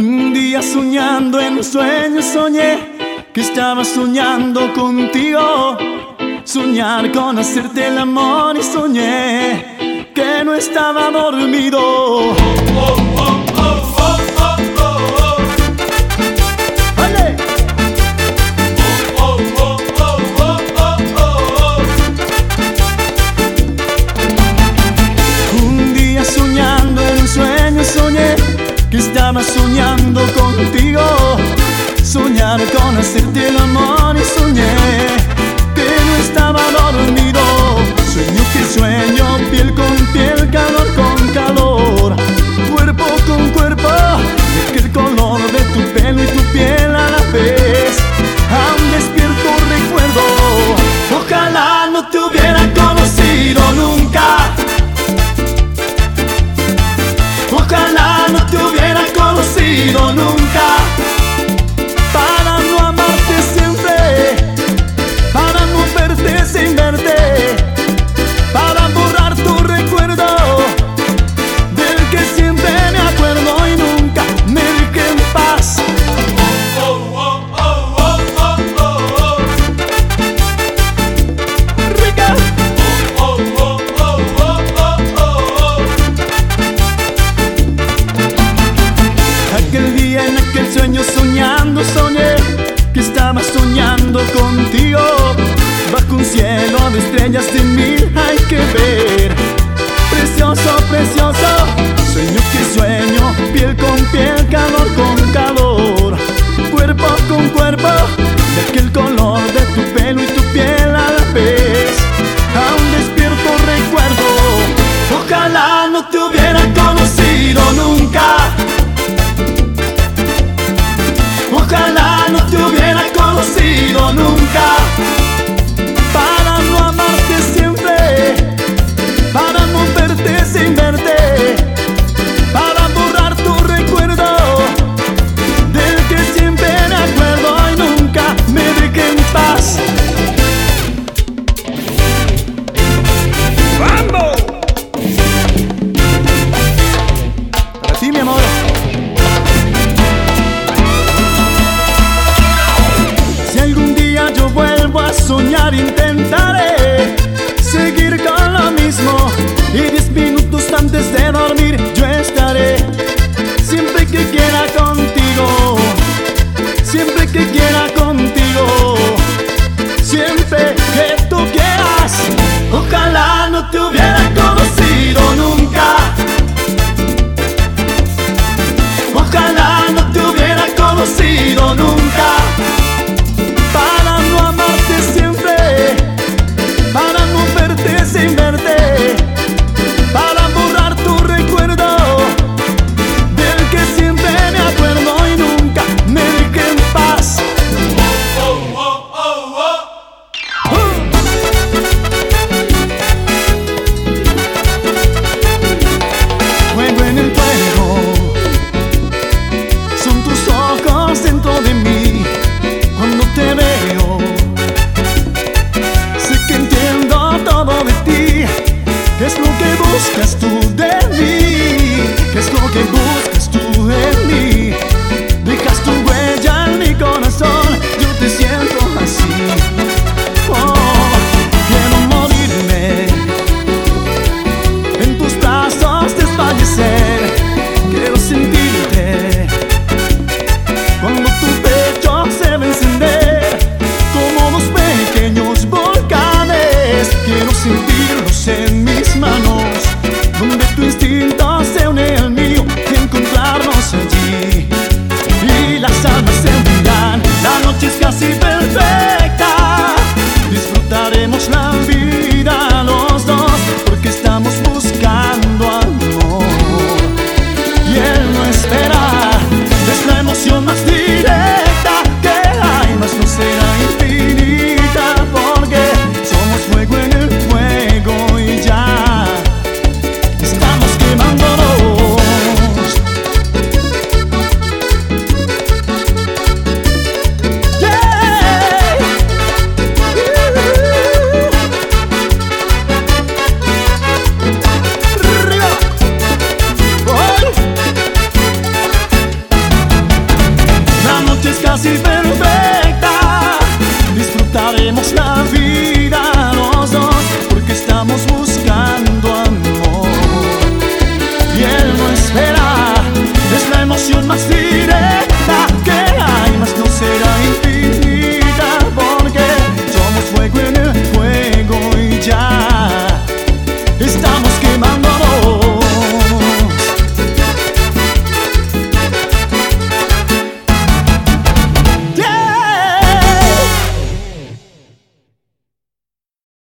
Un día soñando en un sueño soñé que estaba soñando contigo. Soñar con hacerte el amor y soñé que no estaba dormido. ¡Vale! Un día soñando en un sueño soñé que estaba soñando contigo. Soñar con hacerte el amor y soñé que no estaba dormido. Sueño que sueño, piel con piel, calor con calor, cuerpo con cuerpo, de que el color de tu pelo y tu piel a la vez. Aún despierto recuerdo. Ojalá no te hubiera conocido nunca. Ojalá no te hubiera conocido nunca. Para no amarte siempre, para no verte sin verte, para borrar tu recuerdo del que siempre me acuerdo y nunca me dejé en paz. Rica. Aquel día en aquel sueño soñando soñé que estaba soñando contigo. Bajo un cielo de estrellas de mil hay que ver. Precioso, precioso. Sueño que sueño, piel con piel, calor con calor, cuerpo con cuerpo, de aquel color de tu pelo y tu piel a la vez. Aún despierto recuerdo. Ojalá no te hubiera conocido nunca. Ojalá no te hubiera conocido nunca. Para no amarte siempre, para no verte sin verte, para borrar tu recuerdo del que siempre me acuerdo y nunca me dejé en paz. ¡Vamos! Para ti, mi amor. Si algún día yo vuelvo a soñar, intentaré seguir con lo mismo, y 10 minutos antes de dormir yo estaré. Siempre que quiera contigo, siempre que quiera contigo, siempre que tú quieras. Ojalá no te hubiera conocido nunca. Ojalá no te hubiera conocido nunca. Para no amarte siempre, para no verte sin verte, para borrar tu recuerdo del que siempre me acuerdo y nunca me dejé en paz. Fuego en el fuego, son tus ojos dentro de mí. fácil ver